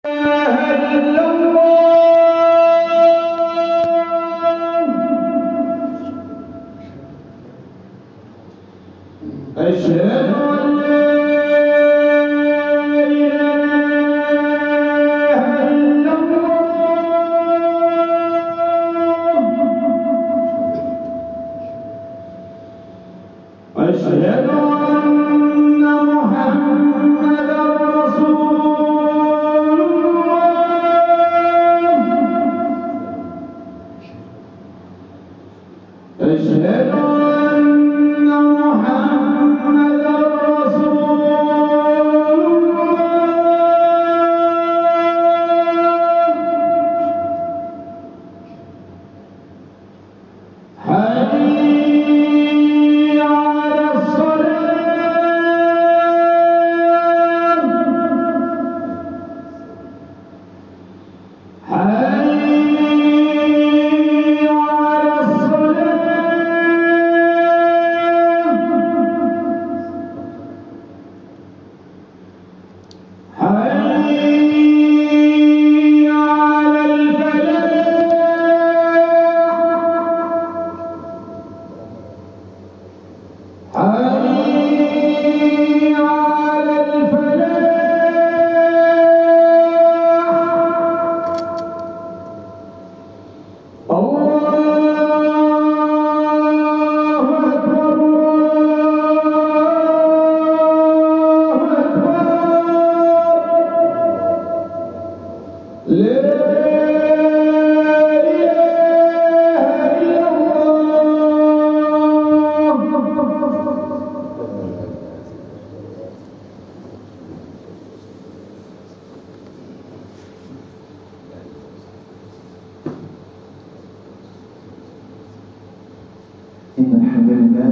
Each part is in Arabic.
إن الحمد لله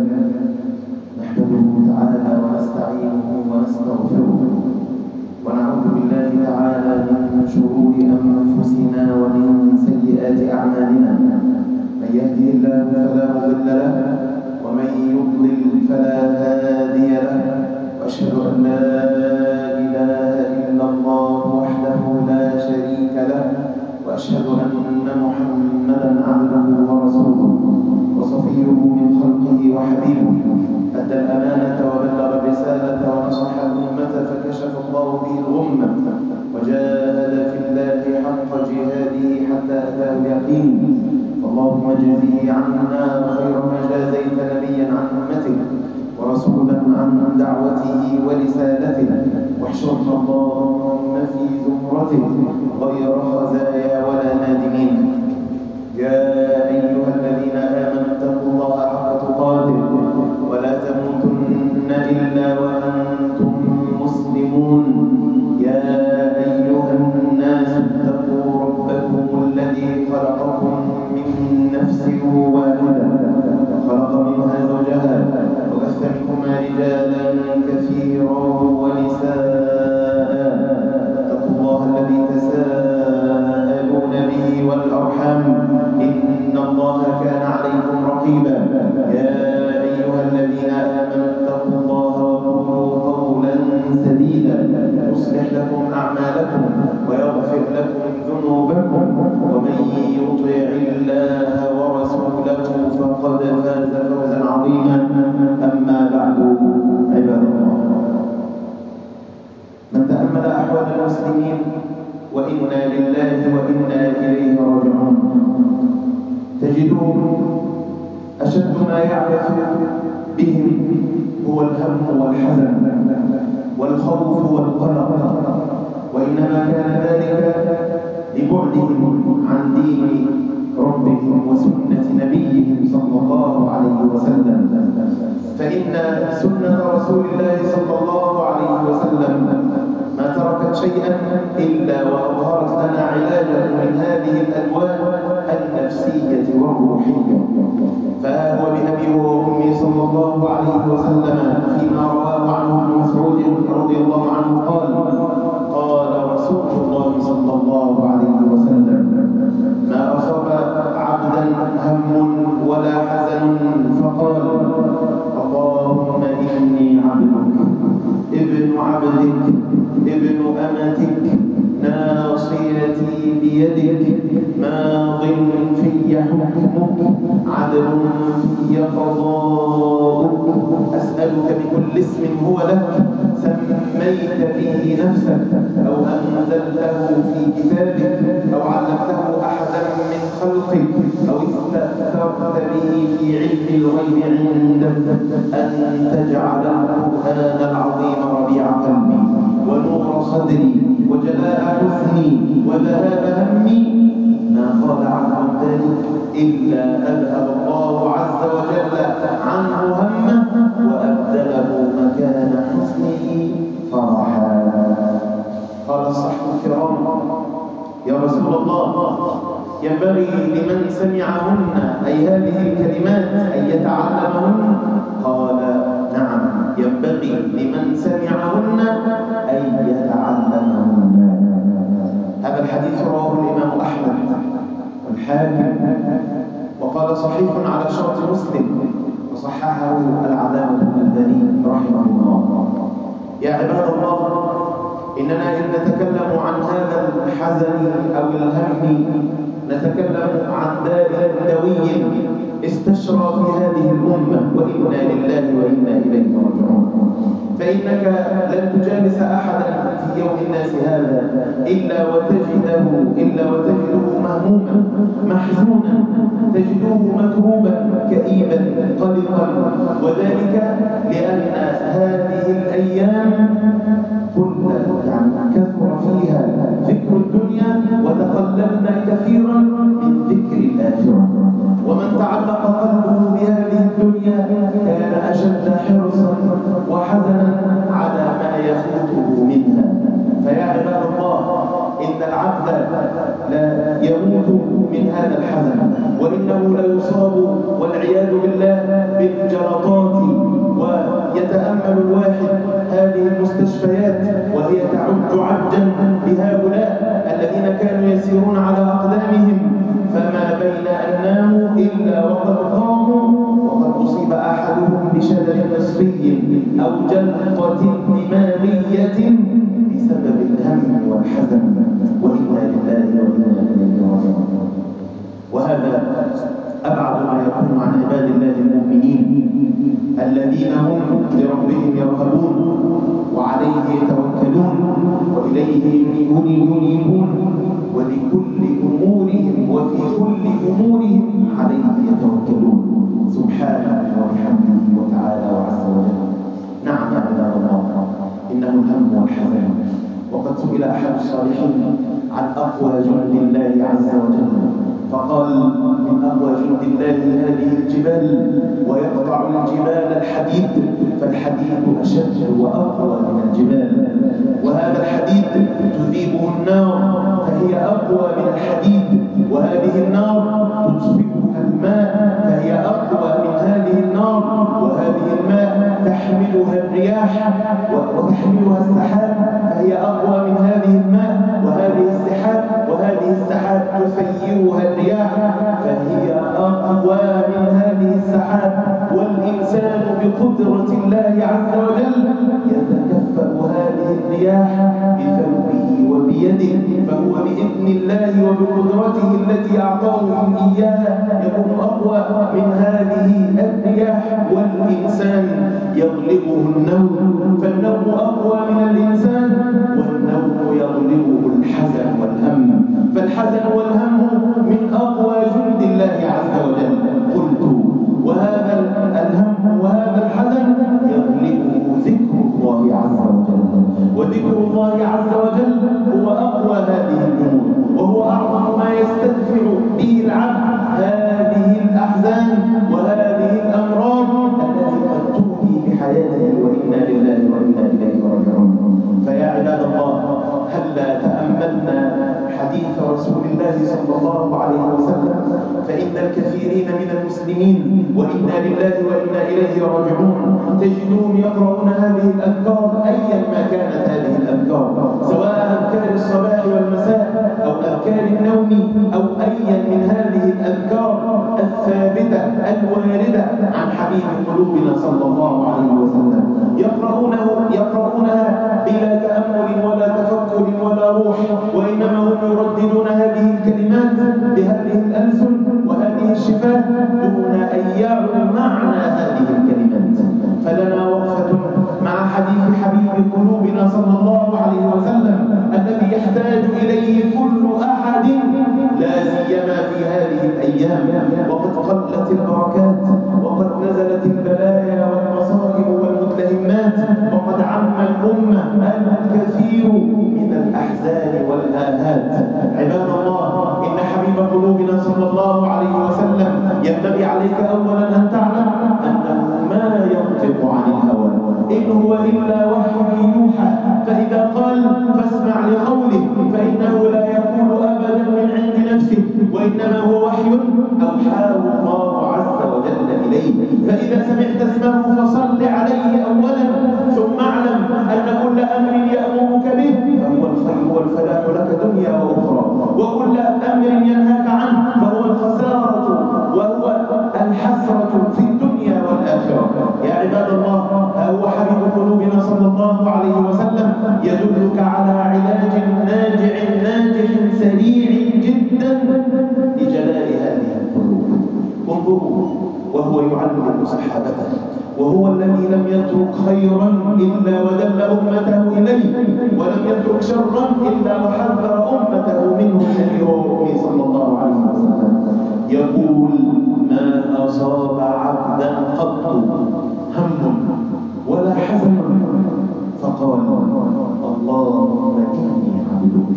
نحمده تعالى ونستعينه ونستغفره ونعوذ بالله تعالى من شرور أنفسنا ومن سيئات أعمالنا. من يهدي الله فلا مضل له ومن يضلل فلا هادي له، وأشهد أن لا إله إلا الله وحده لا شريك له، وأشهد أن محمدا عبده ورسوله وصفيه من خلقه وحبيبه، أدى الأمانة وبلغ الرسالة ونصح الأمة فكشف الله به الغمة وجاهد في الله حق جهاده حتى أتاه اليقين. فاللهم اجزه عنا خير ما جازيت نبيا عن أمته ورسولا عن دعوته ورسالته، واحشرنا اللهم في زمرته غير خزايا ولا نادمين. يا أيها الذين آمنوا اتقوا الله حق تقاته ولا تموتن إلا وأنتم مسلمون. يا أيها الناس اتقوا ربكم الذي خلقكم من نفس واحدة وخلق منها زوجها وبث منهما رجالا كثيرا ونساء. اتقوا الله الذي تساءلون به والأرحام إن الله كان عليكم رقيبا. يا أيها الذين آمنوا اتقوا الله وقولوا قولا سديدا يصلح لكم أعمالكم ويغفر لكم ذنوبكم، ومن يطع الله ورسوله فقد فاز فوزا عظيما. أما بعد، عباد الله، من تأمل أحوال المسلمين وإنا لله وإنا إليه راجعون تجدهم أشد ما يعرف بهم هو الهم والحزن والخوف والقلق، وإنما كان ذلك لبعدهم عن دين ربهم وسنة نبيهم صلى الله عليه وسلم. فإن سنة رسول الله صلى الله عليه وسلم ما تركت شيئا إلا وأظهرت لنا علاجا من هذه الأدواء النفسية والروحية. فهو بأبي وأمي صلى الله عليه وسلم فيما رواه عنه ابن مسعود رضي الله عنه قال: قال رسول الله صلى الله عليه وسلم: ما أصاب عبدا هم ولا حزن فقال: اللهم إني عبدك ابن عبدك ابن أمتك ناصيتك بيدك ماض في حكمك عدل في قضاؤك أسألك بكل اسم هو لك سميت به نفسك أو أنزلته في كتابك أو علمته أحدا من خلقك أو استأثرت به في علم الغيب عندك أن تجعل القرآن العظيم ربيع قلبي ونور صدري وجلاء حزني وذهاب همي ما قال عنه ذلك إلا أذهب الله عز وجل عنه همه وأبدله مكان حزنه فرحا. قال الصحابة الكرام يا رسول الله ينبغي لمن سمعهن أي هذه الكلمات أن يتعلمهن؟ قال نعم ينبغي لمن سمعهن أن يتعلمهن. هذا الحديث رواه الإمام أحمد والحاكم وقال صحيح على شرط مسلم وصححه العلامة الألباني رحمه الله. يا عباد الله إننا إن نتكلم عن هذا الحزن أو الهم نتكلم عن داء دوي استشرى في هذه الأمة وإنا لله وإنا إليه راجعون. فإنك لن تجالس أحدا في يوم الناس هذا إلا وتجده مهموما محزونا تجده مكروبا كئيبا قلقا وذلك لأن هذه الأيام كثر فيها ذكر الدنيا وتقللنا كثيرا من ذكر الآخرة. ومن تعلق قلبه بهذه الدنيا كان أشد حرصا وحزنا على ما يفوته منها. فيا عباد الله إن العبد لا يموت من هذا الحزن وإنه لا يصاب والعياذ بالله بالجلطات. ويتأمل الواحد هذه المستشفيات وهي تعج عجا بهؤلاء الذين كانوا يسيرون على أقدامهم فما بين أن ناموا إلا وقد قاموا وقد أصيب أحدهم بشلل نصفي أو جلطة دماغية بسبب الهم والحزن وإنا لله وإنا إليه راجعون. وهذا أبعد ما يكون عن عباد الله المؤمنين الذين هم لربهم يرهبون وعليه يتوكلون وإليه ينيبون ولكل أمورهم وفي كل أمورهم عليه يتوكلون سبحانه وبحمده وتعالى وعز وجل. نعم يا عباد الله إنه الهم والحزن. وقد سئل أحد الصالحين عن أقوى جند الله عز وجل فقال من أقوى جند الله هذه الجبال ويقطع الجبال الحديد فالحديد أشد وأقوى من الجبال وهذا الحديد تذيبه النار فهي أقوى من الحديد وهذه النار تطفئها الماء فهي أقوى من هذه النار وهذه الماء تحملها الرياح وتحملها السحاب فهي أقوى من هذه الماء وهذه السحاب وهذه السحاب تسيرها الرياح فهي أقوى من هذه السحاب. والإنسان بقدرة الله عز وجل يتكفأ هذه الرياح بثوبه وبيده فهو بإذن الله وبقدرته التي أعطاهم إياها يكون أقوى من هذه الرياح. والإنسان يغلبه النوم فالنوم أقوى من الإنسان والنوم يغلبه الحزن والهم فالحزن والهم من أقوى جند الله عز وجل. قلت وهذا الهم وهذا الحزن يغلبه ذكر الله عز وجل وذكر الله عز وجل هو أقوى هذه الأمور وهو أعظم ما يستدفع به العبد هذه الأحزان وهذه الأمراض التي قد تؤذي بحياته وإنا لله وإنا إليه راجعون. فيا عباد الله هلا تأملنا حديث رسول الله صلى الله عليه وسلم فإن الكثيرين من المسلمين وإنا لله وإنا إليه راجعون تجدون يقرؤون هذه الأذكار أيا ما كانت هذه الأذكار سواء أذكار الصباح والمساء أو أذكار النوم أو أيا من هذه الأذكار الثابتة الواردة عن حبيب قلوبنا صلى الله عليه وسلم يقرؤونها بلا تأمل ولا تفكر ولا روح وإنما هم يرددون هذه دون أن يعوا معنى هذه الكلمات. فلنا وقفة مع حديث حبيب قلوبنا صلى الله عليه وسلم الذي يحتاج إليه كل أحد لا سيما في هذه الأيام، وقد قلت البركات، وقد نزلت البلايا والمصائب والمتلهمات، وقد عم الأمة الكثير من الأحزان والآهات. عباد الله، إن حبيب قلوبنا صلى الله عليه وسلم ينبغي عليك أولا أن تعلم أنه ما ينطق عن الهوى، إن هو إلا وحي يوحى. فإذا قال فاسمع لقوله فإنه لا يقول أبدا من عند نفسه، وإنما هو وحي أوحاه الله عز وجل إليه. فإذا سمعت اسمه فصل عليه أولا، ثم اعلم أن كل أمر يأمرك به فهو الخير والفلاح لك دنيا وأخرى، وكل أمر ينهاك عنه فهو الخسارة وهو الحسرة في الدنيا والآخرة. يا عباد الله، هو حبيب قلوبنا صلى الله عليه وسلم يدلك على علاج ناجح سريع جدا لجلاء هذه القلوب. انظروا وهو يعلم صحابته، وهو الذي لم يترك خيرا إلا ودل أمته إليه، ولم يترك شرا إلا وحذر أمته منه النبي صلى الله عليه وسلم. يقول ما أصاب عبدا قط هم ولا حزن فقال اللهم إني عبدك.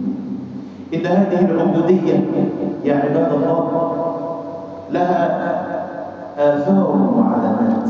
إن هذه العبودية يا عباد الله لها آثار وعلامات.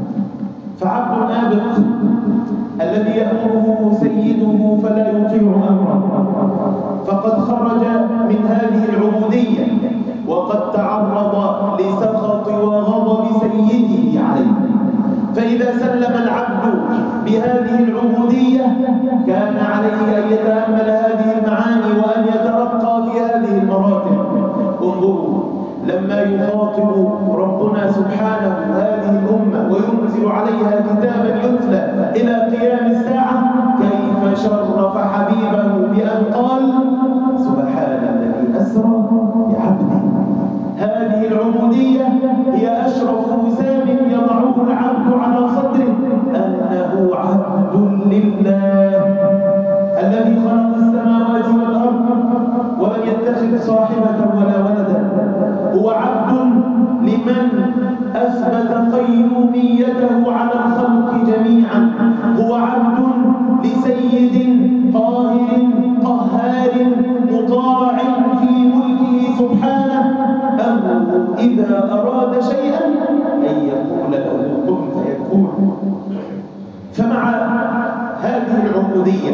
فعبد آبق الذي يأمره سيده فلا يطيع أمره فقد خرج من هذه العبودية، وقد تعرض لسخط وغضب سيده عليه. فإذا سلم العبد بهذه العبودية كان عليه أن يتأمل هذه المعاني وأن يترقى في هذه المراتب. انظروا لما يخاطب ربنا سبحانه هذه الأمة وينزل عليها كتابا يتلى إلى قيام الساعة، كيف شرف حبيبه بأن قال سبحان الذي أسرى بعبده. هذه العبودية هي أشرف وسام يضعه العبد على صدره، أنه عبد لله الذي خلق السماوات والأرض ولم يتخذ صاحبة ولا ولدا. هو عبد لمن أثبت قيوميته على الخلق جميعا. هو عبد لسيد قاهر قهار مطاع في ملكه سبحانه، أمره إذا أراد شيئا أن يقول له كن فيكون. فمع هذه العبودية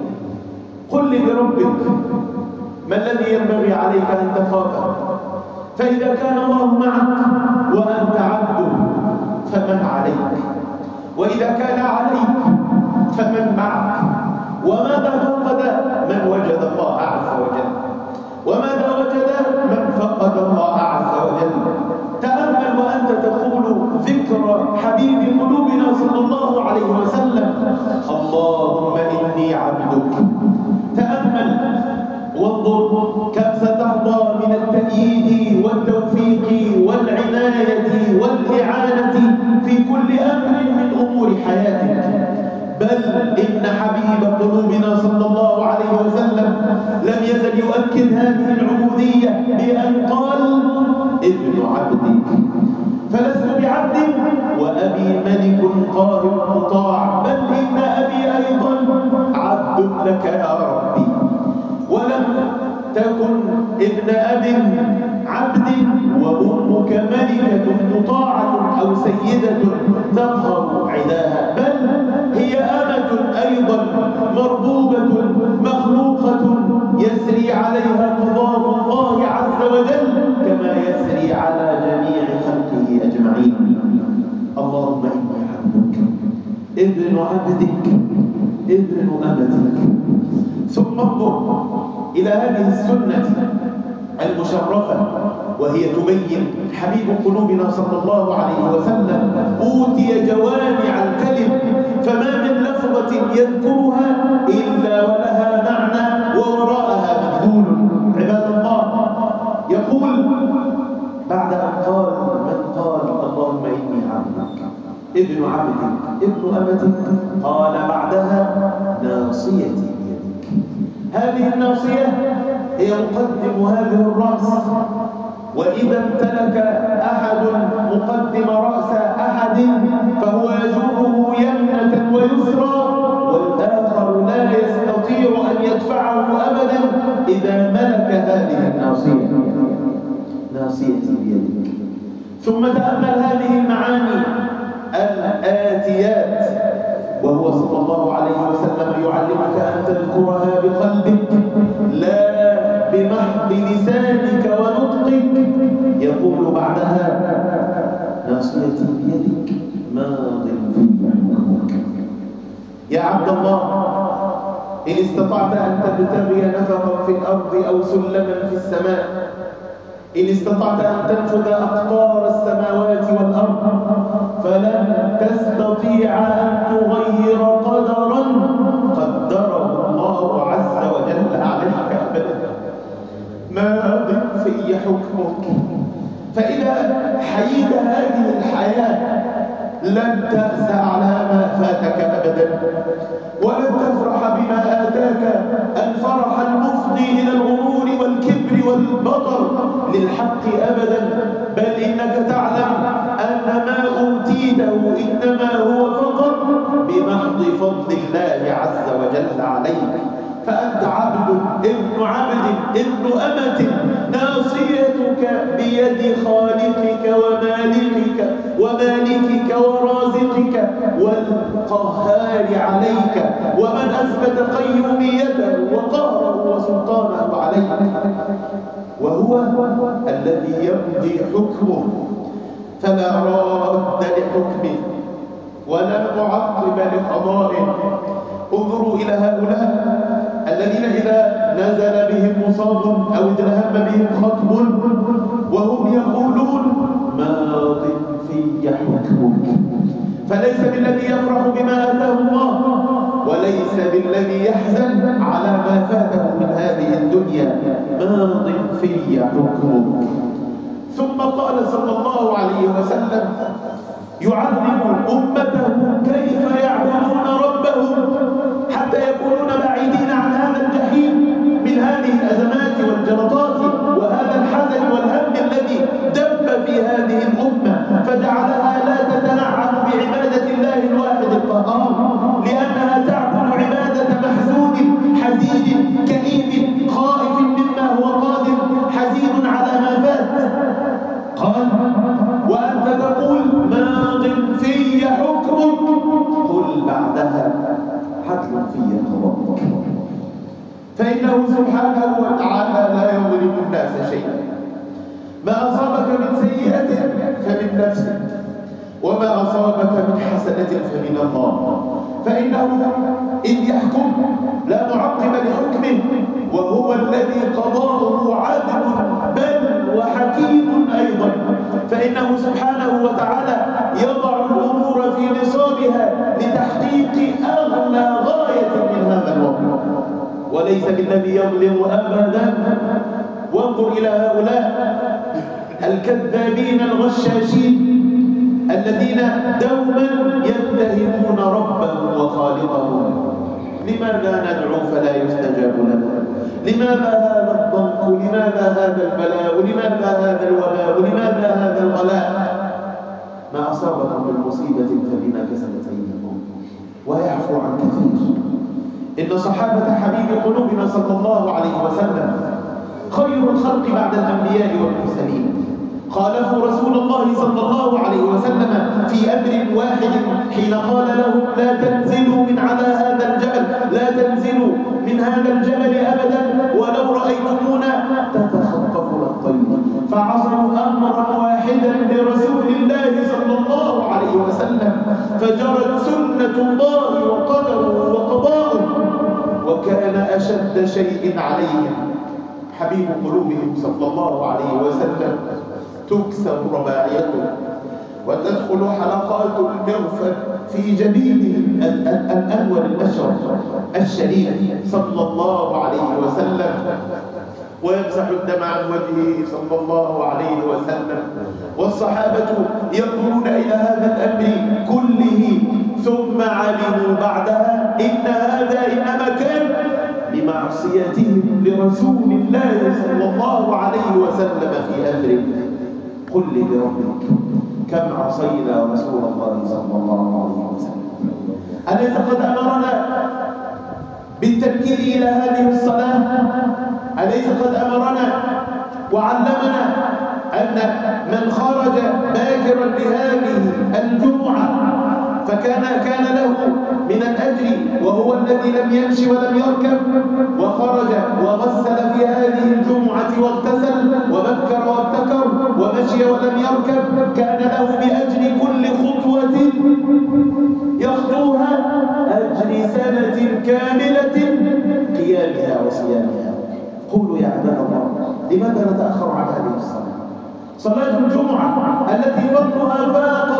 قل لي بربك ما الذي ينبغي عليك أن تخافه؟ فإذا كان الله معك وأنت عبد فمن عليك؟ وإذا كان عليك فمن معك؟ وماذا فقد من وجد الله عز وجل؟ وماذا وجد من فقد الله عز وجل؟ تأمل وأنت تقول ذكر حبيب قلوبنا صلى الله عليه وسلم اللهم إني عبدك. تأمل وانظر كم ستحظى من التأييد والتوفيق والعناية والإعانة في كل أمر من أمور حياتك. بل إن حبيب قلوبنا صلى الله عليه وسلم لم يزل يؤكد هذه العبودية بأن قال ابن عبدك. فلست بعبد وأبي ملك قاهر مطاع، بل إن أبي أيضا عبد لك يا ربي. ولم تكن ابن أب عبد وأمك ملكة مطاعة أو سيدة تقهر عداها، بل هي أمة أيضا مربوبة مخلوقة يسري عليها قضاء الله عز وجل كما يسري على جميع خلقه أجمعين. اللهم إني عبدك ابن عبدك ابن أمتك. ثم انظر إلى هذه السنة المشرفة وهي تبين حبيب قلوبنا صلى الله عليه وسلم أوتي جوامع الكلم، فما من لفظة يذكرها إلا ولها معنى ووراءها مدلول. عباد الله، يقول بعد أن قال ابن عبدك ابن أمتك. قال بعدها ناصيتي بيدك. هذه الناصية هي مقدم هذه الرأس، وإذا امتلك أحد مقدم رأس أحد فهو يجره يمنة ويسرى، والآخر لا يستطيع أن يدفعه أبدا إذا ملك هذه الناصية. ناصيتي بيدك. ثم تأمل هذه المعاني الآتيات، وهو صلى الله عليه وسلم يعلمك أن تذكرها بقلبك لا بمحض لسانك ونطقك. يقول بعدها ناصيتي بيدك ماض في حكمك. يا عبد الله، إن استطعت أن تبتغي نفقا في الأرض أو سلما في السماء، إن استطعت أن تنفذ أقطار السماوات والأرض، فلن تستطيع أن تغير قدرا قدره الله عز وجل عليك أبدا. ماض في حكمك. فإذا حييت هذه الحياة لن تأس على ما فاتك أبدا، ولن تفرح بما آتاك الفرح المفضي إلى الغرور والكبر والبطر للحق أبدا، بل إنك تعلم أن ما أوتيته إنما هو فقط بمحض فضل الله عز وجل عليك. فأنت عبد ابن عبد ابن أمة، ناصيتك بيد خالقك ومالكك ورازقك والقهار عليك، ومن أثبت قيوميته وقهره وسلطانه عليك، وهو الذي يمضي حكمه فلا راد لحكمه ولا معقب لقضائه. انظروا إلى هؤلاء الذين إذا نزل بهم مصاب أو اذهب بهم خطب وهم يقولون ماض في حكمك. فليس بالذي يفرح بما آتاه الله، وليس بالذي يحزن على ما فاته من هذه الدنيا. ماض في حكمك. ثم قال صلى الله عليه وسلم يعلم أمته كيف يعبدون ربهم حتى يكونون بعيدين عن هذا الجحيم من هذه الأزمات والجلطات وهذا الحزن والهم الذي دب في هذه الأمة، فجعلها لا تتنعم بعبادة الله الواحد القهار، لأنها تعبد عبادة محزون حزين كئيب خائف مما هو قادم حزين على ما فات. قال وأنت تقول ماض في حكمك، قل بعدها حتم في قضاءك. فإنه سبحانه وتعالى لا يظلم الناس شيئا. ما أصابك من سيئة فمن نفسك، وما أصابك من حسنة فمن الله. فإنه إن يحكم لا معقب لحكمه، وهو الذي قضاه عدل بل وحكيم أيضا. فإنه سبحانه وتعالى يضع الأمور في نصابها لتحقيق أغلى غاية من هذا الوقت، وليس بالذي يظلم أبدا. وانظر إلى هؤلاء الكذابين الغشاشين الذين دوما يتهمون ربهم وخالقهم. لماذا ندعو فلا يستجاب لنا؟ لماذا هذا الضنك؟ لماذا هذا البلاء؟ لماذا هذا الوباء؟ لماذا هذا الغلاء؟ ما أصابكم من مصيبة فبما كسبت أيديكم ويعفو عن كثير. إن صحابة حبيب قلوبنا صلى الله عليه وسلم خير الخلق بعد الأنبياء والمرسلين. خالفوا رسول الله صلى الله عليه وسلم في أمر واحد حين قال لهم لا تنزلوا من على هذا الجبل، لا تنزلوا من هذا الجبل أبدا ولو رأيتمونا تتخطفنا الطير. فعصوا أمرا واحدا لرسول الله صلى الله عليه وسلم، فجرت سنة الله وقدره وقضاؤه، وكان أشد شيء عليهم حبيب قلوبهم صلى الله عليه وسلم تكسر رباعيته وتدخل حلقات المغفر في جبينه الأنور الأشرف الشريف صلى الله عليه وسلم، ويمسح الدم عن وجهه صلى الله عليه وسلم. والصحابة ينظرون إلى هذا الأمر كله ثم علموا بعدها إن هذا إنما كان لمعصيتهم لرسول الله صلى الله عليه وسلم في أمره. قل لي بربك كم عصينا رسول الله صلى الله عليه وسلم. أليس قد أمرنا بالتبكير إلى هذه الصلاة؟ أليس قد أمرنا وعلمنا أن من خرج باكرا لهذه الجمعة فكان له من الأجر وهو الذي لم يمشي ولم يركب، وخرج وغسل في هذه الجمعة واغتسل وبكر وابتكر ومشي ولم يركب، كان له بأجر كل خطوة يخطوها أجر سنة كاملة قيامها وصيامها. قولوا يا عباد الله لماذا نتأخر عن هذه الصلاة؟ صلاة الجمعة التي فضلها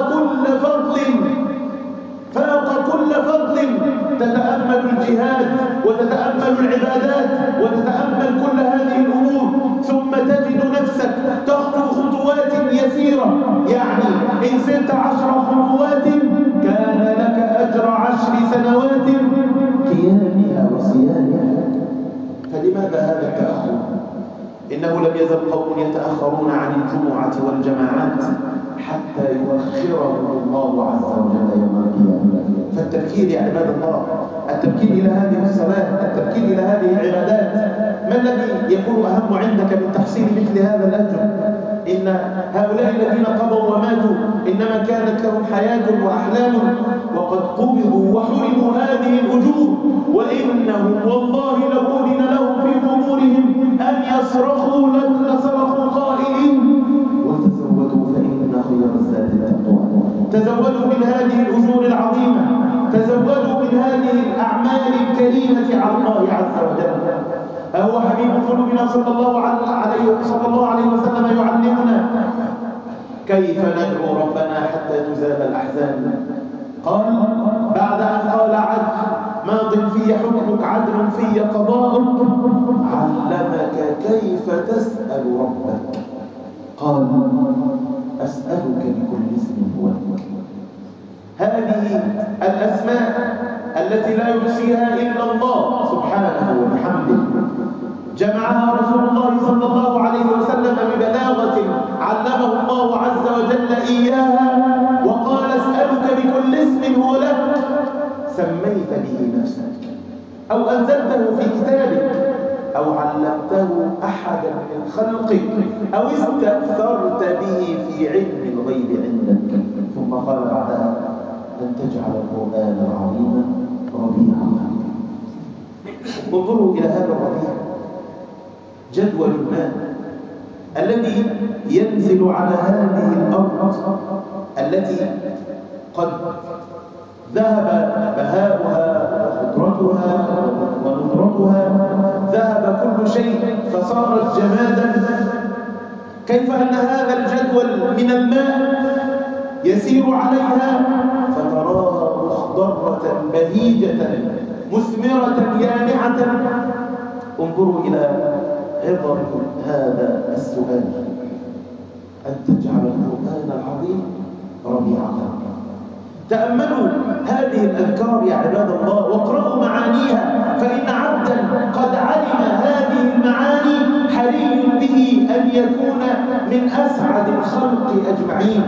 فاق كل فضل، تتأمل الجهاد وتتأمل العبادات وتتأمل كل هذه الأمور، ثم تجد نفسك تخطو خطوات يسيرة، يعني إن سرت 10 خطوات كان لك أجر 10 سنوات قيامها وصيامها. فلماذا هذا التأخر؟ إنه لم يزل قوم يتأخرون عن الجمعة والجماعات حتى يؤخرهم الله عز وجل يوم القيامة. فالتبكير يا عباد الله، التبكير إلى هذه الصلاة، التبكير إلى هذه العبادات، ما الذي يكون أهم عندك من تحصيل مثل هذا الأجر؟ إن هؤلاء الذين قضوا وماتوا إنما كانت لهم حياة وأحلام وقد قبضوا وحرموا هذه الأجور، وإنهم والله لو أذن لهم في قبورهم أن يصرخوا لصرخوا قائلين وتزودوا فإن خير الزاد التقوى. تزودوا من هذه الأجور العظيمة، تزودوا من هذه الأعمال الكريمة على الله عز وجل. أهو حبيب قلوبنا صلى الله عليه وسلم يعلمنا كيف ندعو ربنا حتى تزال الأحزان. قال بعد أن قال عدل ماض في حكمك عدل في قضاءك، علمك كيف تسأل ربك. قال أسألك بكل اسم هو لك. هذه الأسماء التي لا يحصيها إلا الله سبحانه وبحمده جمعها رسول الله صلى الله عليه وسلم ببلاغة علمه الله عز وجل إياها، وقال اسألك بكل اسم هو لك سميت به نفسك أو أنزلته في كتابك أو علمته أحدا من خلقك أو استأثرت به في علم الغيب عندك. ثم قال بعدها أن تجعل القرآن العظيم ربيع قلبي. انظروا إلى هذا الربيع، جدول الماء الذي ينزل على هذه الأرض التي قد ذهب بهاؤها وخضرتها ونضرتها، ذهب كل شيء فصارت جمادا. كيف أن هذا الجدول من الماء يسير عليها فتراها مخضرة بهيجة مثمرة يانعة. انظروا إلى عظم هذا السؤال، أن تجعل القرآن العظيم ربيع قلبي. تأملوا هذه الأذكار يا عباد الله واقرأوا معانيها، فإن عبدا قد علم هذه المعاني حري به أن يكون من أسعد الخلق أجمعين.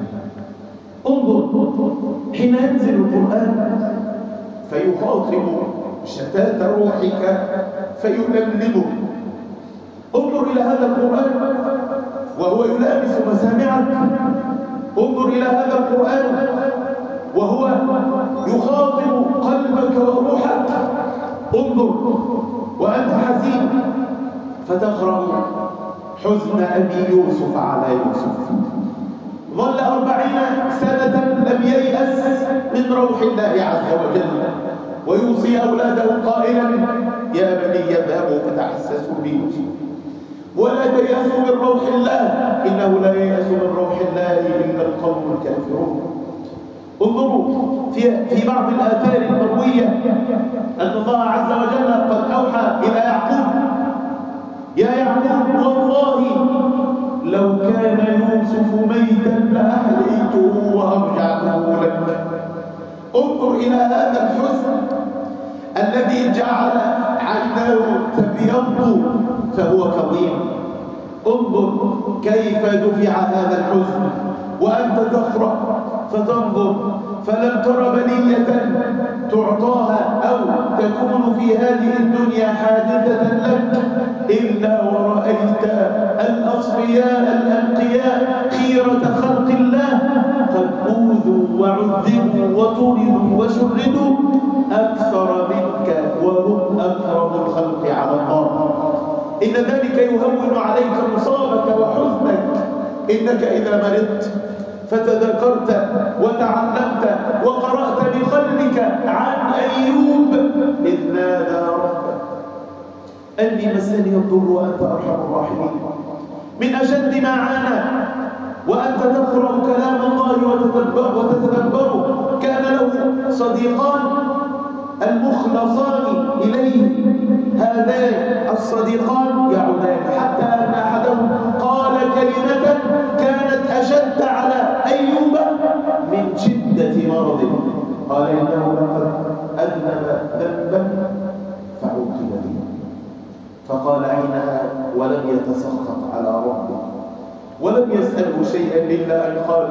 انظر حين ينزل القرآن فيخاطب شتات روحك فيلملمه. انظر إلى هذا القرآن وهو يلامس مسامعك، انظر إلى هذا القرآن وهو يخاطب قلبك وروحك. انظر وأنت حزين فتقرأ حزن أبي يوسف على يوسف، ظل 40 سنة لم ييأس من روح الله عز وجل، ويوصي أولاده قائلا يا بني اذهبوا فتحسسوا بيوسف ولا تيأسوا من روح الله إنه لا ييأس من روح الله إلا القوم الكافرون. انظروا في بعض الآثار المروية أن الله عز وجل قد أوحى إلى يعقوب يا يعقوب والله لو كان يوسف ميتا لأحييته وأرجعته لك. انظر إلى هذا الحزن الذي جعل عيناه تبيض فهو كظيم. انظر كيف دفع هذا الحزن وأنت تقرأ فتنظر فلم تر بلية تعطاها أو تكون في هذه الدنيا حادثة لك إلا ورأيت الأصفياء الأنقياء خيرة خلق الله قد أوذوا وعذبوا وطردوا وشردوا أكثر منك وهم أكرم الخلق على الله. إن ذلك يهون عليك مصابك وحزنك. إنك إذا مرضت فتذكرت وتعلمت وقرأت بقلبك عن أيوب إذ نادى ربه أني مسني الضر وأنت أرحم الراحمين. من أشد ما عانى وأنت تقرأ كلام الله وتتدبره. كان له صديقان المخلصان إليه، هذان الصديقان يعودان حتى أن أحدهم قال كلمة كانت أشد على أيوب من شدة مرضه، قال إنه لقد أذنب ذنبا فعوقب به. فقال حينها ولم يتسخط على ربه ولم يسأله شيئا إلا أن قال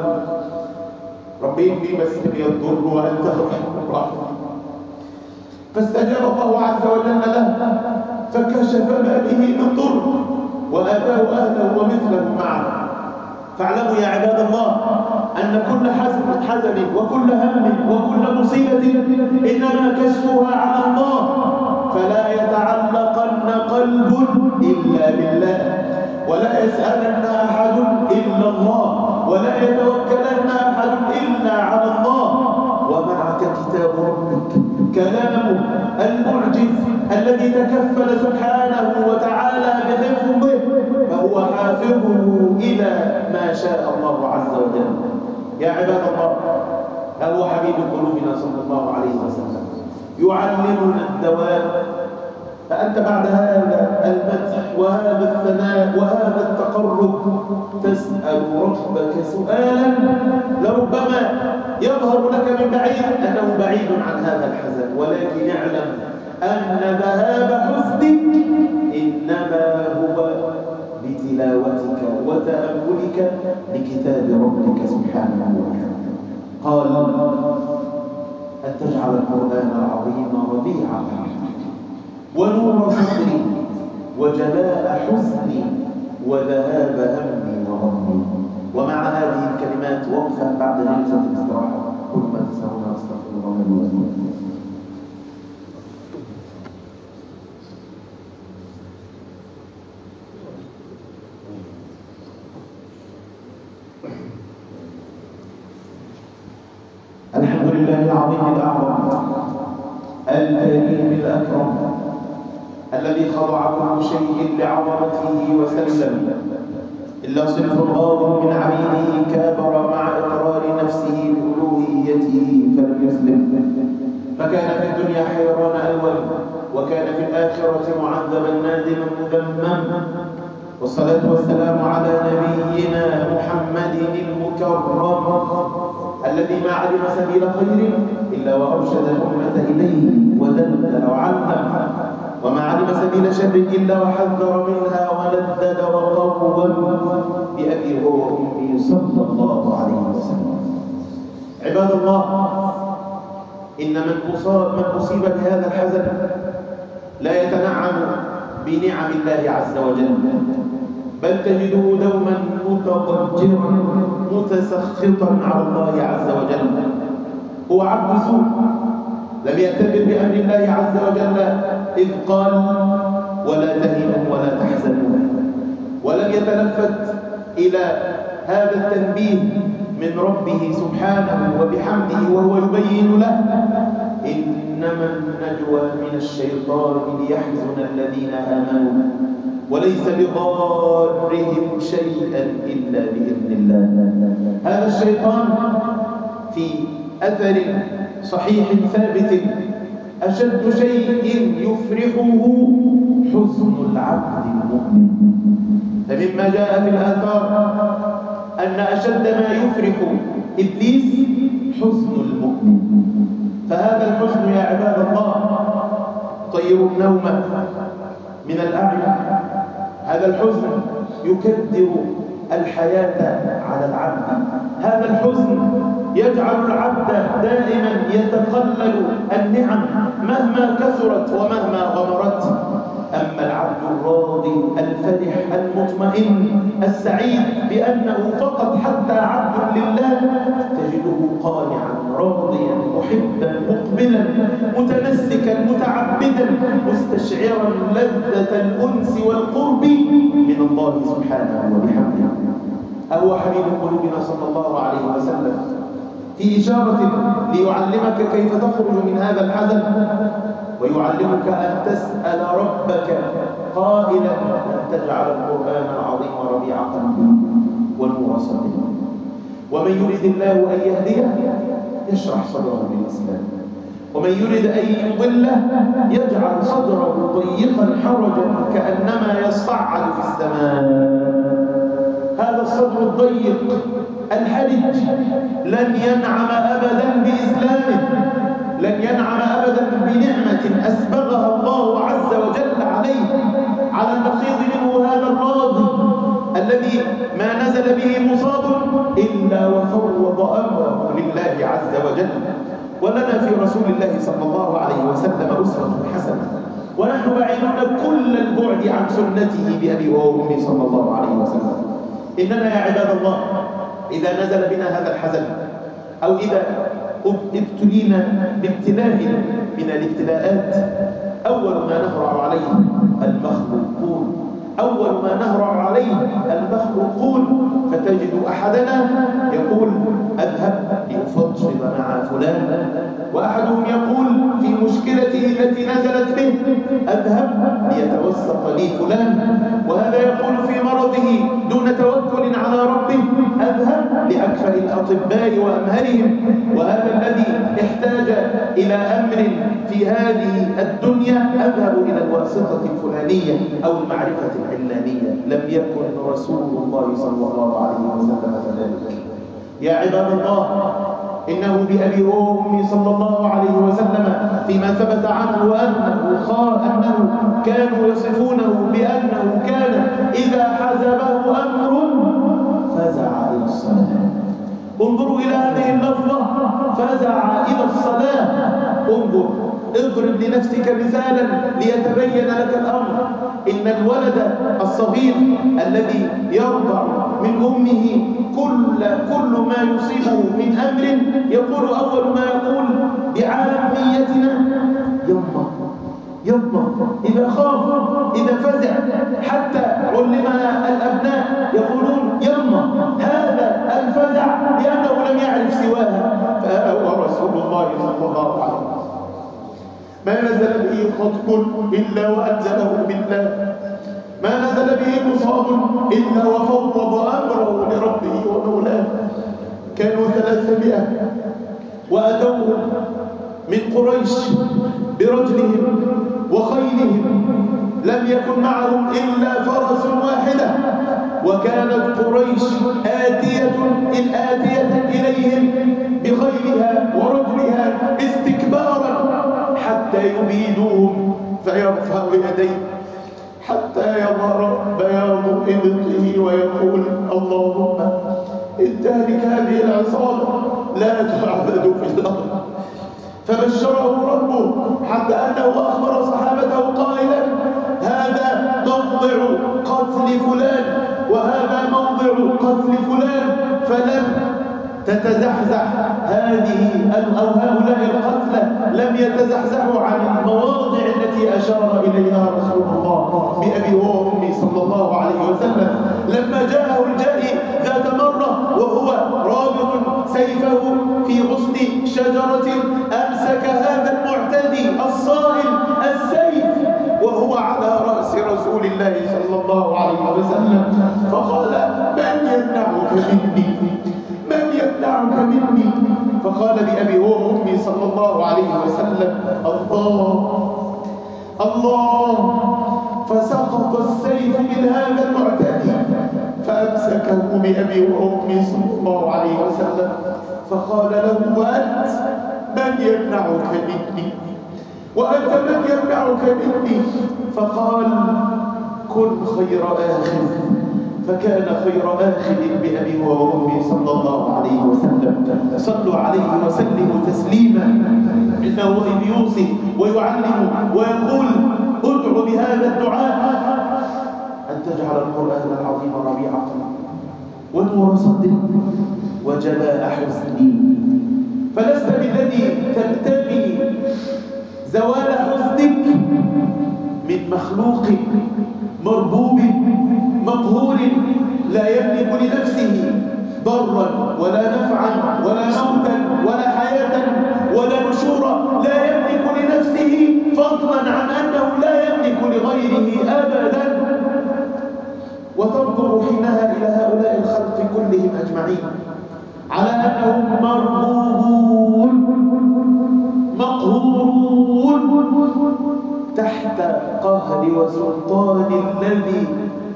ربي إني مسني الضر وأنت أرحم الراحمين. فاستجاب الله عز وجل له فكشف ما به من ضر وآتاه أهله ومثله معه. فاعلموا يا عباد الله أن كل حزن وكل هم وكل مصيبة إنما كشفها على الله، فلا يتعلقن قلب إلا بالله، ولا يسألن أحد إلا الله، ولا يتوكلن أحد إلا على الله. ومعك كتاب ربك كلامه المعجز الذي تكفل سبحانه وتعالى بحفظه، فهو حافظه إلى ما شاء الله عز وجل. يا عباد الله، هو حبيب قلوبنا صلى الله عليه وسلم يعلمنا الدواء. فأنت بعد هذا المدح وهذا الثناء وهذا التقرب تسأل ربك سؤالا لربما يظهر لك من بعيد أنه بعيد عن هذا الحزن، ولكن اعلم أن ذهاب حزنك إنما هو بتلاوتك وتأملك لكتاب ربك سبحانه وتعالى. قال أن تجعل القرآن العظيم ربيع قلبي ونور صدري وجلاء حزني وذهاب همي وغمي. ومع هذه الكلمات وقفا بعد جلسة الاستراحة. كل ما تسعون واستغفر الله لي ولكم. الحمد لله العظيم الأعظم الكريم الأكرم الذي خضع كل شيء لعظمته وسلم، إلا صنف غاض من عبيده كابر مع إقرار نفسه بألوهيته فلم يسلم. فكان في الدنيا حيران أول، وكان في الآخرة معذبا نادما مذمما. والصلاة والسلام على نبينا محمد المكرم الذي ما علم سبيل خير إلا وأرشد الأمة إليه ودلل وعلم، وما علم سبيل شر إلا وحذر منها وندد وقوم بأبي وأمي صلى الله عليه وسلم. عباد الله، إن من أصيب بهذا الحزن لا يتنعم بنعم الله عز وجل، بل تجده دوما متضجرا متسخطا على الله عز وجل. هو عبد سوء لم يعتبر بأمر الله عز وجل إذ قال ولا تهنوا ولا تحزنوا، ولم يتلفت إلى هذا التنبيه من ربه سبحانه وبحمده وهو يبين له إنما النجوى من الشيطان ليحزن الذين آمنوا وليس بضارهم شيئا إلا بإذن الله. هذا الشيطان في أثر صحيح ثابت أشد شيء يفرحه حزن العبد المؤمن. فمما جاء في الآثار أن أشد ما يفرح إبليس حزن المؤمن. فهذا الحزن يا عباد الله يطير النوم من الأعين. هذا الحزن يكدر الحياة على العبد. هذا الحزن يجعل العبد دائما يتقلل النعم مهما كثرت ومهما غمرت. أما العبد الراضي الفرح المطمئن السعيد بأنه فقط حتى عبد لله تجده قانعا راضيا محبا مقبلا متنسكا متعبدا مستشعرا لذة الأنس والقرب من الله سبحانه وبحمده. أهو حبيب قلوبنا صلى الله عليه وسلم في إشارة ليعلمك كيف تخرج من هذا الحزن ويعلمك أن تسأل ربك قائلا أن تجعل القرآن العظيم ربيع قلبي ونور صدري. ومن يريد الله أن يهديه يشرح صدره للإسلام، ومن يريد أن يضله يجعل صدره ضيقا حرجا كأنما يصعد في السماء. هذا الصدر الضيق الحرج لن ينعم أبدا بإسلامه، لن ينعم أبدا بنعمة أسبغها الله عز وجل عليه على النقيض منه. هذا الراضي الذي ما نزل به مصاب إلا وفوض أمره لله عز وجل. ولنا في رسول الله صلى الله عليه وسلم أسوة حسنة، ونحن بعيدون كل البعد عن سنته بأبي وأمي صلى الله عليه وسلم. إننا يا عباد الله إذا نزل بنا هذا الحزن أو إذا ابتلينا بابتلاء من الابتلاءات أول ما نهرع عليه المخلوقون، أول ما نهرع عليه المخلوقون. فتجد أحدنا يقول أذهب لأفضفض مع فلان، وأحدهم يقول في مشكلته التي نزلت به أذهب ليتوسط لي فلان، وهذا يقول في مرضه دون توكل على ربه أذهب لأكفأ الأطباء وأمهرهم. وهذا الذي احتاج إلى أمر في هذه الدنيا أذهب إلى الواسطة الفلانية أو المعرفة العلانية. لم يكن رسول الله صلى الله عليه وسلم كذلك. يا عباد الله إنه بأبي وأمي صلى الله عليه وسلم فيما ثبت عنه أنه كانوا يصفونه بأنه كان إذا حزبه أمر فزع إلى الصلاة. انظروا إلى هذه اللفظة، فزع إلى الصلاة. انظر، اضرب لنفسك مثالا ليتبين لك الأمر. إن الولد الصغير الذي يرضع من أمه كل ما يصيبه من أمر يقول أول ما يقول بعالميتنا يما. إذا خاف إذا فزع حتى علمها الأبناء يقولون يما. هذا الفزع لأنه لم يعرف سواها. فهو رسول الله صلى الله عليه وسلم ما نزل به خطب إلا وأنزله بالله، ما نزل به مصاب إلا وفوض أمره لربه ومولاه. كانوا 300 وأتوه من قريش برجلهم وخيلهم، لم يكن معهم إلا فرس واحدة. وكانت قريش آتية إليهم بخيلها ورجلها استكبارا حتى يبيدوهم، فيرفع يديه حتى يظهر بياض إبطه ويقول اللهم إن تهلك هذه العصابة لا تعبد في الأرض. فبشره ربه حتى أنه أخبر صحابته قائلا هذا موضع قتل فلان وهذا موضع قتل فلان. فلم تتزحزح هؤلاء القتلى لم يتزحزحوا عن المواضع التي أشار إليها رسول الله بأبي وأمي صلى الله عليه وسلم. لما جاءه الجائي ذات مرة وهو رابط سيفه في غصن شجرة أمسك هذا المعتدي الصائل السيف وهو على رأس رسول الله صلى الله عليه وسلم، فقال من يمنعك مني؟ من يمنعك مني؟ فقال بأبي وأمي صلى الله عليه وسلم الله فسقط السيف من هذا المعتدي فأمسكه بأبي وأمي صلى الله عليه وسلم فقال له: وأنت من يمنعك مني؟ وأنت من يمنعك مني؟ فقال: كن خير آخذ. فكان خير آخذ بأبي وأمي صلى الله عليه وسلم. صلوا عليه وسلموا تسليما. إنه إذ يوصي ويعلم ويقول: ادعو بهذا الدعاء أن تجعل القرآن العظيم ربيع قلبي ونور صدري وجلاء حزني. فلست بالذي تبتغي زوال حزنك من مخلوق مربوب مقهور لا يملك لنفسه ضرا ولا نفعا ولا موتا ولا حياة ولا نشورا، لا يملك لنفسه فضلا عن أنه لا يملك لغيره أبدا. وتنظر حينها إلى هؤلاء الخلق كلهم أجمعين على أنهم مربوبون مقهورون تحت قهر وسلطان الذي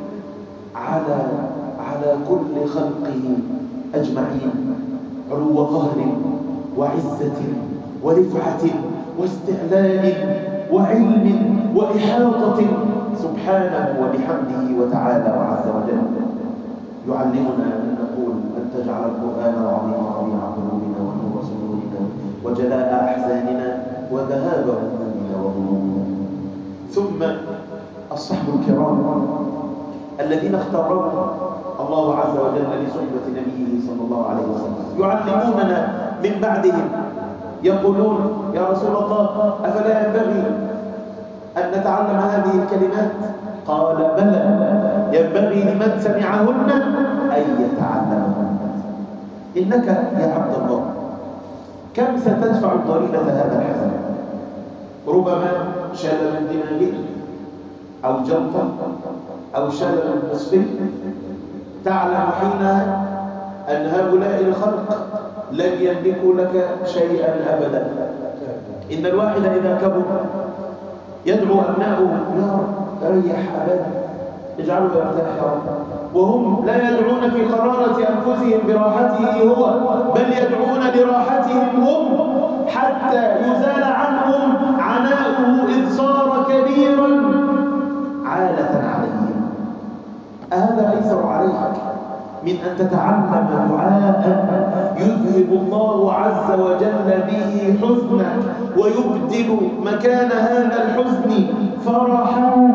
على كل خلقه أجمعين علو قهر وعزة ورفعة واستعلاء وعلم وإحاطة سبحانه وبحمده وتعالى وعز وجل. يعلمنا أن نقول: أن تجعل القرآن العظيم ربيع قلوبنا ونور صدورنا وجلاء أحزاننا وذهاب همومنا وغمومنا. ثم الصحب الكرام الذين اختارهم الله عز وجل لصحبة نبيه صلى الله عليه وسلم يعلموننا من بعدهم، يقولون: يا رسول الله أفلا ينبغي أن نتعلم هذه الكلمات؟ قال: بلى، ينبغي لمن سمعهن أن يتعلمهن. إنك يا عبد الله كم ستدفع ضريبة هذا الحزن؟ ربما شلل دماغي أو جلطة أو شلل نصفي. تعلم حينها أن هؤلاء الخلق لن يملكوا لك شيئا أبدا. إن الواحد إذا كبر يدعو أبناؤه: يا رب ريح أبانا، اجعله يرتاح يا رب، وهم لا يدعون في قرارة أنفسهم براحته هو، بل يدعون لراحتهم هم حتى يزال عنهم عناؤه إذ صار كبيرا عالة عليهم. أهذا أيسر عليك من أن تتعلم دعاء يذهب الله عز وجل به حزنك ويبدل مكان هذا الحزن فرحا.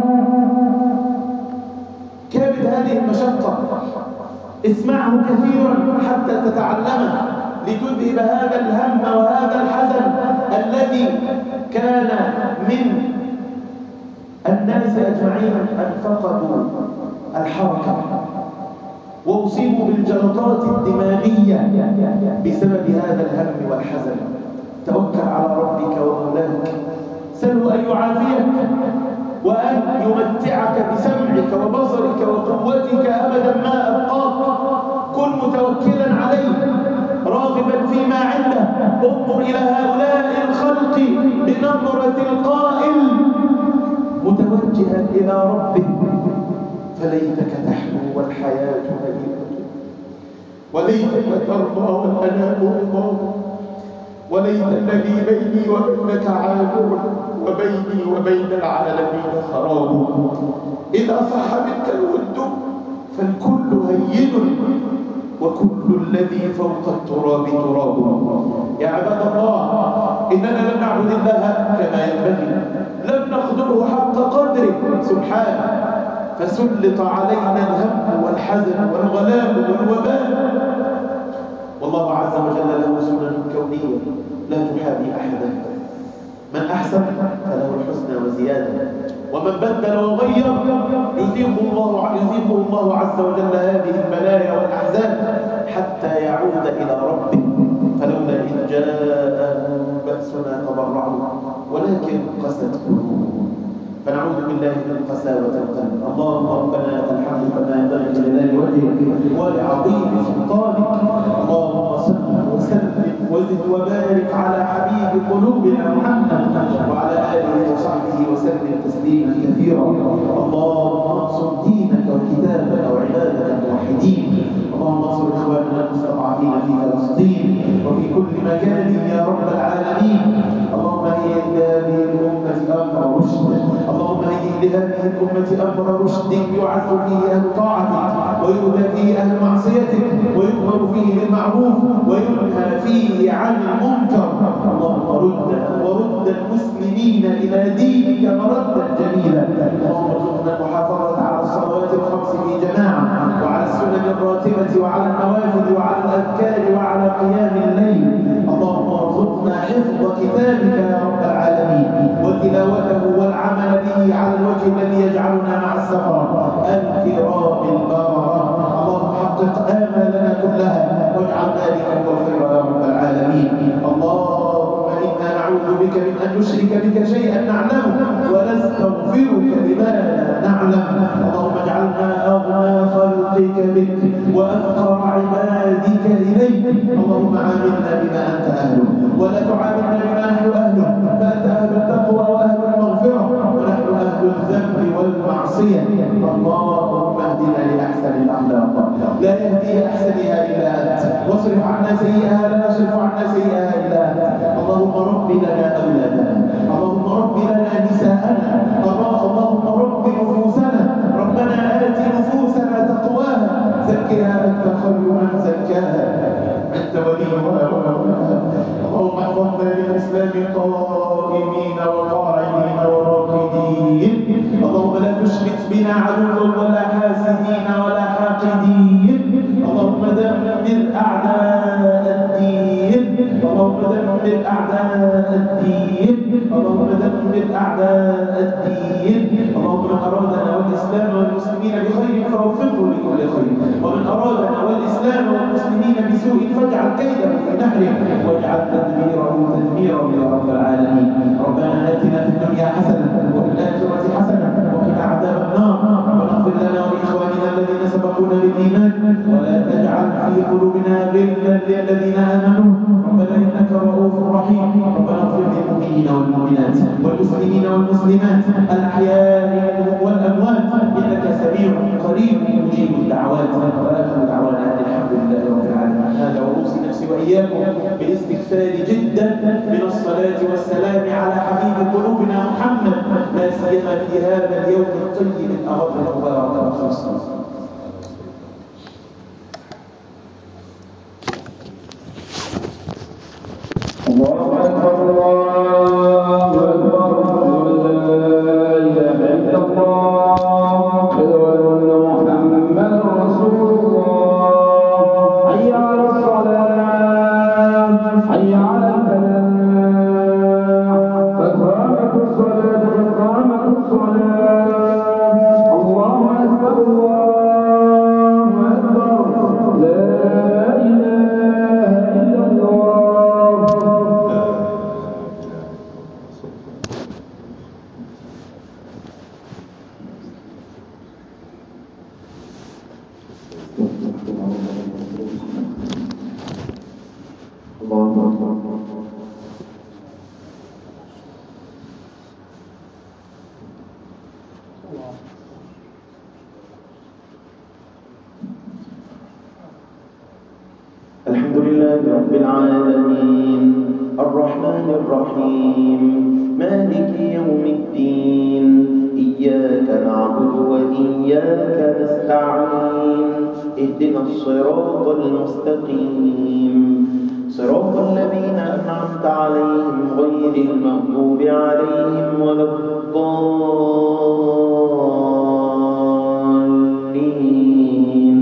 كابد هذه المشقة، اسمعه كثيرا حتى تتعلمه لتذهب هذا الهم وهذا الحزن الذي كان من الناس أجمعين أن فقدوا الحركة وأصيبوا بالجلطات الدماغية بسبب هذا الهم والحزن. توكل على ربك ومولاك، سله أن يعافيك وأن يمتعك بسمعك وبصرك وقوتك أبدا ما أبقاك. كن متوكلا عليه راغبا فيما عنده. انظر إلى هؤلاء الخلق بنظرة القائل متوجها إلى ربه: فليتك تحلو والحياة هيئة، وليتك ترضى والأنام رضا، وليت الذي بيني وبينك عامر وبيني وبين العالمين خراب. إذا صح منك الود فالكل هين وكل الذي فوق التراب تراب. يا عباد الله، إننا لم نعبد الله كما ينبغي، لم نقدره حق قدره سبحانه، فسلط علينا الهم والحزن والغلاء والوباء. والله عز وجل له سنن كونية لا تحابي أحدا. من أحسن فله الحسنى وزيادة، ومن بدل وغير يذيقه الله عز وجل هذه البلايا والأحزان حتى يعود إلى ربه. فلولا إذ جاء بأسنا تضرعوا ولكن قست قلوبهم. فنعوذ بالله من قساوة القلب. اللهم ربنا لك الحمد كما ينبغي لجلال وجهك ولعظيم سلطانك. اللهم صل وسلم وزد وبارك على حبيب قلوبنا محمد وعلى آله وصحبه وسلم تسليما كثيرا. اللهم انصر دينك وكتابك وعبادك الموحدين. اللهم انصر إخواننا المستضعفين في فلسطين وفي كل مكان يا رب العالمين. اللهم هيئ لهذه الأمة أمر رشد. اللهم هيئ لهذه الأمة أمر رشد يعز فيه أهل طاعتك ويؤذى فيه أهل معصيتك ويؤمر فيه بالمعروف وينهى فيه عن المنكر. اللهم ورد المسلمين إلى دينك مردا جميلا. اللهم ارزقنا المحافظة على الصلوات الخمس في جماعة وعلى السنن الراتبة وعلى النوافل وعلى الأذكار وعلى قيام الليل. اللهم ارزقنا حفظ كتابك يا رب العالمين وتلاوته والعمل به على الوجه الذي يجعلنا مع السفر الكرام البررة. اللهم حقق آمالنا كلها واجعل ذلك هو الخير يا رب العالمين. اللهم إنا نعوذ بك من أن نشرك بك شيئا نعلمه ونستغفرك لما لا نعلم. اللهم اجعلنا أغنى خلقك بك وأفقر عبادك إليك. اللهم عاملنا بما أنت أهله ولا تعاملنا بما نحن أهله، فأنت أهل التقوى وأهل المغفرة ونحن أهل الذنب والمعصية. اللهم اهدنا لأحسن الأخلاق لا يهدي أحسنها إلا أنت، واصرف عنا سيئها لا يصرف عنا سيئها إلا أنت. اللهم رب لنا أولادنا، اللهم رب لنا نساءنا، اللهم رب نفوسنا. ربنا آت نفوسنا تقواها زكها أنت خير من زكاها أنت وليها ومولاها. اللهم احفظنا للإسلام قائمين وقاعدين وراقدين. اللهم لا تشمت بنا عدوا ولا حاسدين ولا حاقدين. اللهم دمر أعداء الدين. اللهم دمر أعداء الدين. اللهم دمر أعداء الدين. اللهم من أرادنا والإسلام والمسلمين بخير فوفقه لكل خير، ومن أرادنا والإسلام والمسلمين بسوء فاجعل كيده في نحره واجعل تدميره تدميرا يا رب العالمين. ربنا آتنا في الدنيا حسنة وفي الآخرة حسنة وقنا عذاب النار. ربنا اغفر لنا ولإخواننا الذين سبقونا بالإيمان ولا تجعل في قلوبنا غلا للذين آمنوا. ربنا إنك رؤوف رحيم. ربنا اغفر للمؤمنين والمؤمنات والمسلمين والمسلمات الأحياء منهم والأموات إنك سميع قريب مجيب الدعوات. وآخر دعوانا أن الحمد لله رب العالمين. هذا وأوصي نفسي وإياكم بالاستكثار جدا من الصلاة والسلام على حبيب قلوبنا محمد، لا سيما في هذا اليوم الطيب الأغر المبارك والخاص. الله أكبر الله أكبر لا إله إلا الله أشهد أن محمدا رسول الله. حي على الصلاة حي على الفلاح قد قامت الصلاة قد قامت الصلاة. الله أكبر الله أكبر لا إله إلا الله. الحمد لله رب العالمين الرحمن الرحيم مالك يوم الدين إياك نعبد وإياك نستعين اهدنا الصراط المستقيم صراط الذين أنعمت عليهم غير المغضوب عليهم ولا الضالين.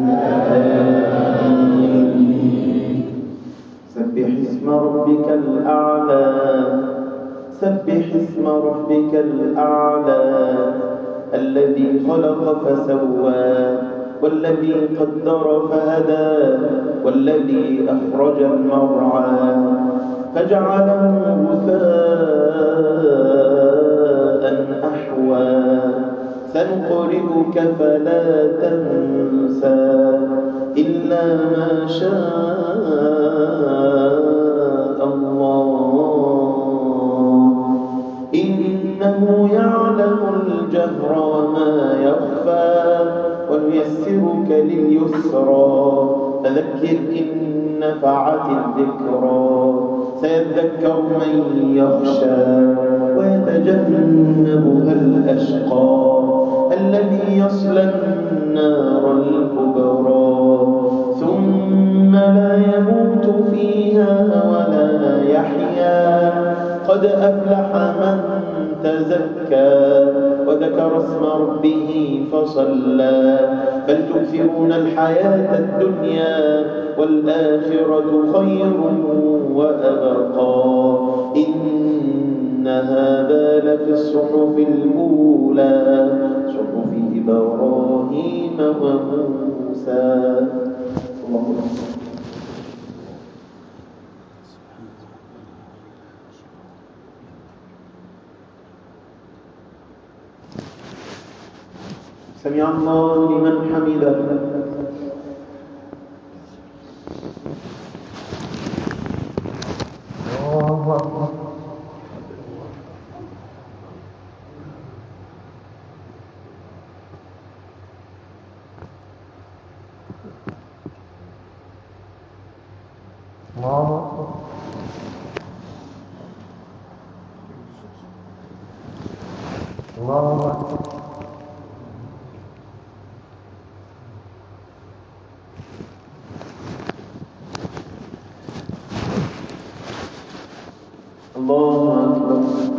سبح اسم ربك الأعلى سبح اسم ربك الأعلى الذي خلق فسوى والذي قدر فهدى والذي أخرج المرعى فجعله غثاء أحوى سنقرئك فلا تنسى إلا ما شاء الله إنه يعلم الجهر وما يخفى ونيسرك لليسرى فذكر إن نفعت الذكرى سيذكر من يخشى ويتجنبها الأشقى الذي يصلى النار الكبرى ثم لا يموت فيها ولا يحيا قد أفلح من تزكى وذكر اسم ربه فصلى بل تؤثرون الحياة الدنيا والآخرة خير وأبقى إن هذا لفي الصحف الأولى صحف إبراهيم وموسى. الله أكبر. سمع الله لمن حمده. الله أكبر.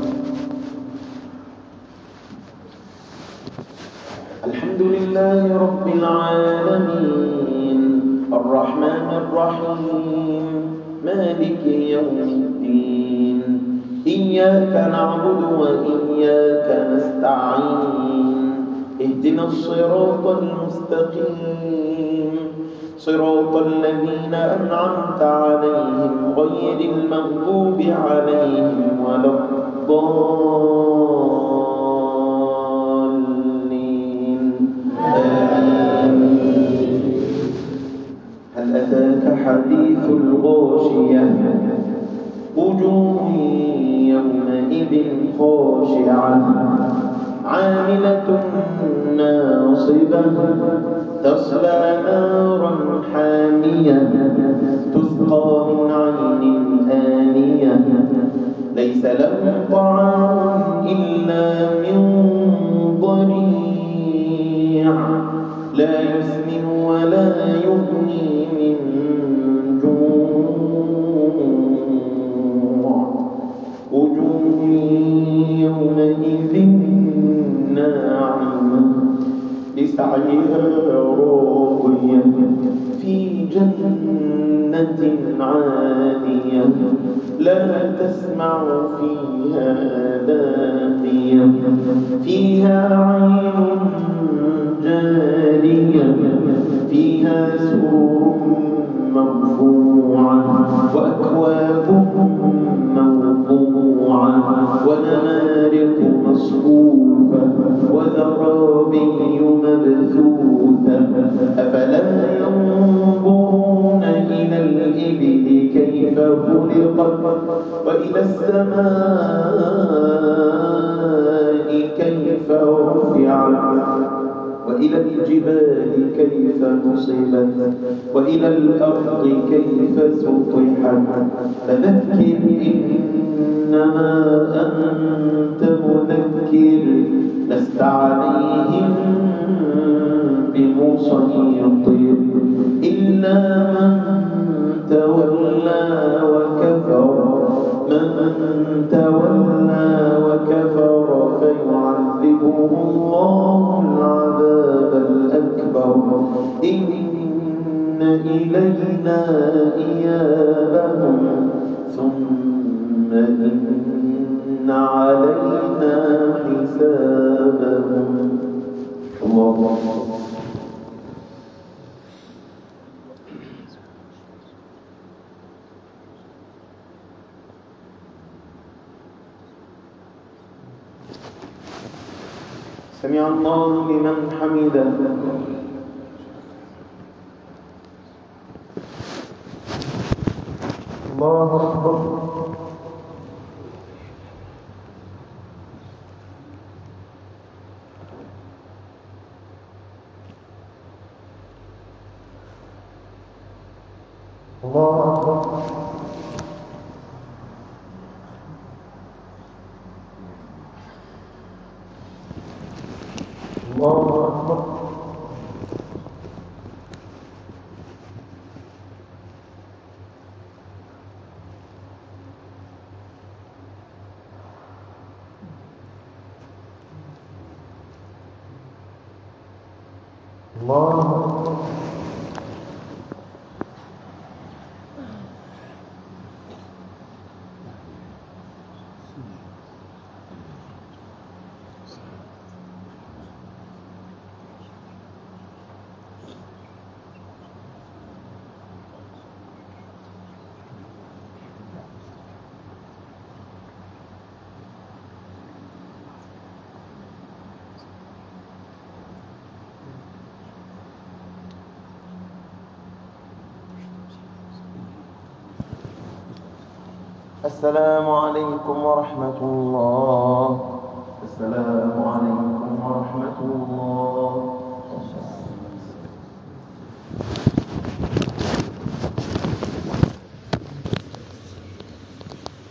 الحمد لله رب العالمين الرحمن الرحيم مالك يوم الدين إياك نعبد وإياك نستعين اهدنا الصراط المستقيم صراط الذين أنعمت عليهم غير المغضوب عليهم ولا الضالين آمين. هل أتاك حديث الغاشية وجوه يومئذ خاشعة عاملة ناصبة تصلى نارا حامية تسقى من عين آنية ليس لهم طعام إلا من ضريع لا يسمن ولا يغني من جوع وجوه يومئذ ناعمة لسعيها راضية في جنة عالية لا تسمع فيها لاغية فيها عين جارية فيها سرر مرفوعة وأكواب موضوعة ونمارق مصفوفة وزرابي مبثوثة أفلا ينظرون إلى الإبل كيف خلقت وإلى السماء كيف رفعت وإلى الجبال كيف نصبت وإلى الأرض كيف سطحت فذكر إنما أنت مذكر لست عليهم بمسيطر إلا من تولى وكفر فيعذبه الله العذاب الأكبر إن إلينا إيابهم ثم إن علينا حسابهم. الله أكبر. سمع الله لمن حمده. الله أكبر. الله أكبر. الله أكبر. الله أكبر. السلام عليكم ورحمة الله. السلام عليكم ورحمة الله.